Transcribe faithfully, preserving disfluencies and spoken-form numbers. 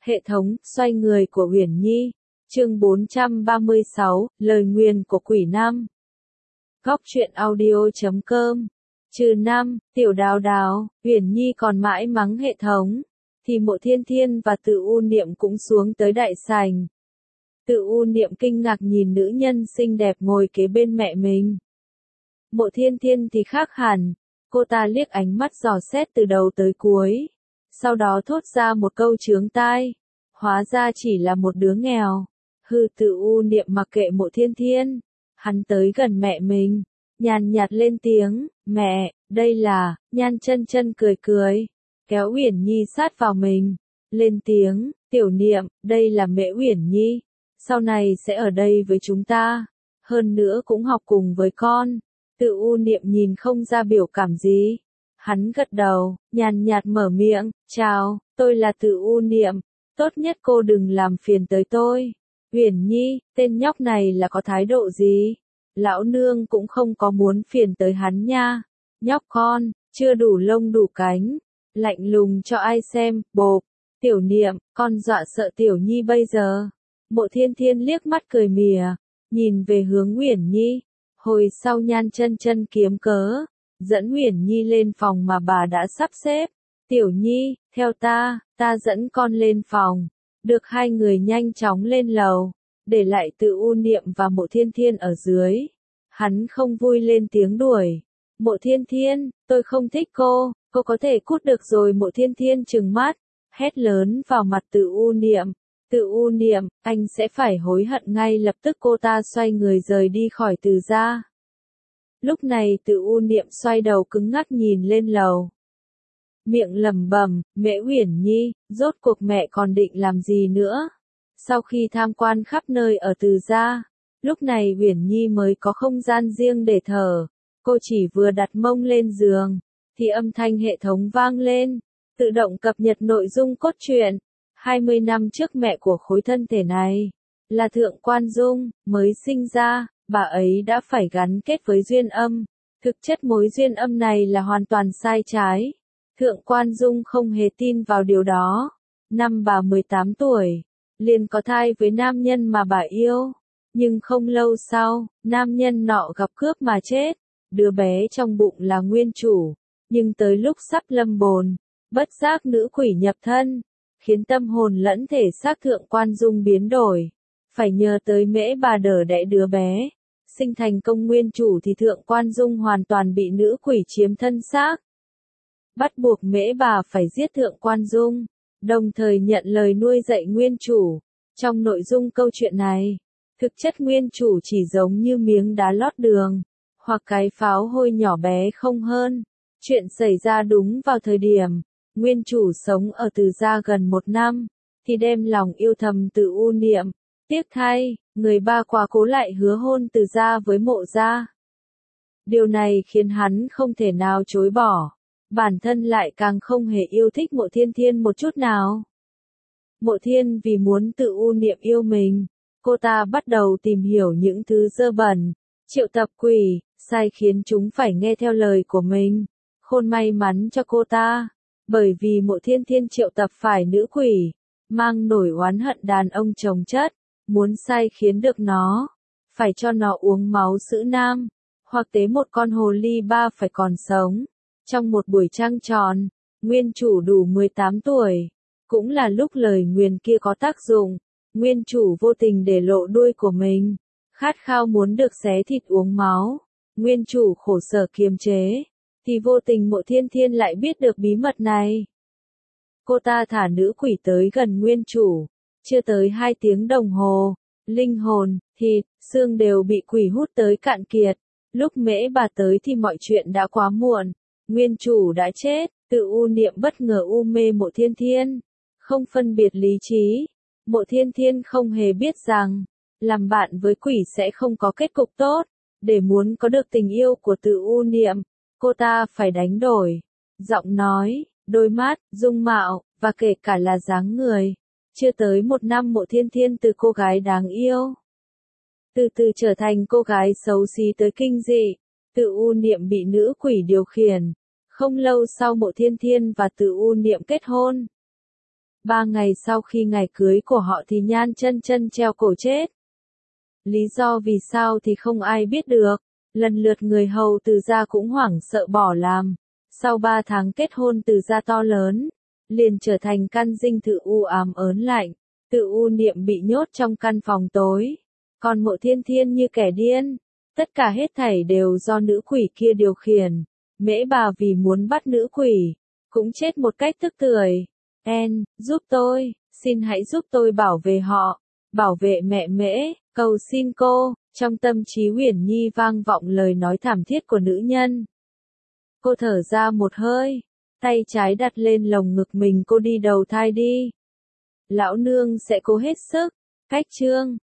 Hệ thống, xoay người của Uyển Nhi. Chương bốn trăm ba mươi sáu, lời nguyền của quỷ nam. Góc truyện audio chấm com. Trừ năm, tiểu đào đào, Uyển Nhi còn mãi mắng hệ thống, thì Mộ Thiên Thiên và Tự U Niệm cũng xuống tới đại sảnh. Tự U Niệm kinh ngạc nhìn nữ nhân xinh đẹp ngồi kế bên mẹ mình. Mộ Thiên Thiên thì khác hẳn, cô ta liếc ánh mắt dò xét từ đầu tới cuối, sau đó thốt ra một câu chướng tai, hóa ra chỉ là một đứa nghèo. Hư. Tự U Niệm mặc kệ Mộ Thiên Thiên, hắn tới gần mẹ mình, nhàn nhạt lên tiếng, mẹ, đây là, Nhan Chân Chân cười cười, kéo Uyển Nhi sát vào mình, lên tiếng, tiểu Niệm, đây là mẹ Uyển Nhi, sau này sẽ ở đây với chúng ta, hơn nữa cũng học cùng với con. Tự U Niệm nhìn không ra biểu cảm gì, hắn gật đầu, nhàn nhạt mở miệng, chào, tôi là Tự U Niệm, tốt nhất cô đừng làm phiền tới tôi. Uyển Nhi, tên nhóc này là có thái độ gì? Lão nương cũng không có muốn phiền tới hắn nha. Nhóc con, chưa đủ lông đủ cánh, lạnh lùng cho ai xem, bộp. Tiểu Niệm, con dọa sợ Tiểu Nhi bây giờ. Mộ Thiên Thiên liếc mắt cười mỉa, nhìn về hướng Uyển Nhi. Hồi sau Nhan Chân Chân kiếm cớ, dẫn Uyển Nhi lên phòng mà bà đã sắp xếp. Tiểu Nhi, theo ta, ta dẫn con lên phòng. Được hai người nhanh chóng lên lầu, để lại Tự U Niệm và Mộ Thiên Thiên ở dưới. Hắn không vui lên tiếng đuổi. Mộ Thiên Thiên, tôi không thích cô, cô có thể cút được rồi. Mộ Thiên Thiên trừng mắt, hét lớn vào mặt Tự U Niệm. Tự U Niệm, anh sẽ phải hối hận ngay lập tức. Cô ta xoay người rời đi khỏi Từ gia. Lúc này Tự U Niệm xoay đầu cứng ngắc nhìn lên lầu. Miệng lẩm bẩm, mẹ Uyển Nhi, rốt cuộc mẹ còn định làm gì nữa? Sau khi tham quan khắp nơi ở Từ gia, lúc này Uyển Nhi mới có không gian riêng để thở. Cô chỉ vừa đặt mông lên giường, thì âm thanh hệ thống vang lên, tự động cập nhật nội dung cốt truyện. hai mươi năm trước mẹ của khối thân thể này, là Thượng Quan Dung, mới sinh ra, bà ấy đã phải gắn kết với duyên âm. Thực chất mối duyên âm này là hoàn toàn sai trái. Thượng Quan Dung không hề tin vào điều đó. Năm bà mười tám tuổi, liền có thai với nam nhân mà bà yêu. Nhưng không lâu sau, nam nhân nọ gặp cướp mà chết. Đứa bé trong bụng là nguyên chủ. Nhưng tới lúc sắp lâm bồn, bất giác nữ quỷ nhập thân, khiến tâm hồn lẫn thể xác Thượng Quan Dung biến đổi. Phải nhờ tới mễ bà đỡ đẻ đứa bé. Sinh thành công nguyên chủ thì Thượng Quan Dung hoàn toàn bị nữ quỷ chiếm thân xác. Bắt buộc mễ bà phải giết Thượng Quan Dung, đồng thời nhận lời nuôi dạy nguyên chủ. Trong nội dung câu chuyện này, thực chất nguyên chủ chỉ giống như miếng đá lót đường, hoặc cái pháo hôi nhỏ bé không hơn. Chuyện xảy ra đúng vào thời điểm, nguyên chủ sống ở Từ gia gần một năm, thì đem lòng yêu thầm Tự U Niệm. Tiếc thay, người ba quá cố lại hứa hôn Từ gia với Mộ gia. Điều này khiến hắn không thể nào chối bỏ. Bản thân lại càng không hề yêu thích Mộ Thiên Thiên một chút nào. Mộ Thiên vì muốn Tự U Niệm yêu mình, cô ta bắt đầu tìm hiểu những thứ dơ bẩn, triệu tập quỷ, sai khiến chúng phải nghe theo lời của mình. Khôn may mắn cho cô ta, bởi vì Mộ Thiên Thiên triệu tập phải nữ quỷ, mang nổi oán hận đàn ông chồng chất, muốn sai khiến được nó, phải cho nó uống máu sữa nam, hoặc tế một con hồ ly ba phải còn sống. Trong một buổi trăng tròn, nguyên chủ đủ mười tám tuổi, cũng là lúc lời nguyền kia có tác dụng. Nguyên chủ vô tình để lộ đuôi của mình, khát khao muốn được xé thịt uống máu. Nguyên chủ khổ sở kiềm chế, thì vô tình Mộ Thiên Thiên lại biết được bí mật này. Cô ta thả nữ quỷ tới gần nguyên chủ, chưa tới hai tiếng đồng hồ, linh hồn, thịt, xương đều bị quỷ hút tới cạn kiệt. Lúc mễ bà tới thì mọi chuyện đã quá muộn. Nguyên chủ đã chết. Tự U Niệm bất ngờ u mê Mộ Thiên Thiên, không phân biệt lý trí. Mộ Thiên Thiên không hề biết rằng, làm bạn với quỷ sẽ không có kết cục tốt. Để muốn có được tình yêu của Tự U Niệm, cô ta phải đánh đổi giọng nói, đôi mắt, dung mạo, và kể cả là dáng người. Chưa tới một năm Mộ Thiên Thiên từ cô gái đáng yêu, từ từ trở thành cô gái xấu xí tới kinh dị. Tự U Niệm bị nữ quỷ điều khiển. Không lâu sau Mộ Thiên Thiên và Tự U Niệm kết hôn. Ba ngày sau khi ngày cưới của họ thì Nhan Chân Chân treo cổ chết. Lý do vì sao thì không ai biết được. Lần lượt người hầu Từ gia cũng hoảng sợ bỏ làm. Sau ba tháng kết hôn Từ gia to lớn, liền trở thành căn dinh thự u ám ớn lạnh. Tự U Niệm bị nhốt trong căn phòng tối. Còn Mộ Thiên Thiên như kẻ điên. Tất cả hết thảy đều do nữ quỷ kia điều khiển. Mễ bà vì muốn bắt nữ quỷ, cũng chết một cách tức tưởi. En, giúp tôi, xin hãy giúp tôi bảo vệ họ, bảo vệ mẹ Mễ, cầu xin cô. Trong tâm trí Uyển Nhi vang vọng lời nói thảm thiết của nữ nhân. Cô thở ra một hơi, tay trái đặt lên lồng ngực mình, cô đi đầu thai đi. Lão nương sẽ cố hết sức. Cách chương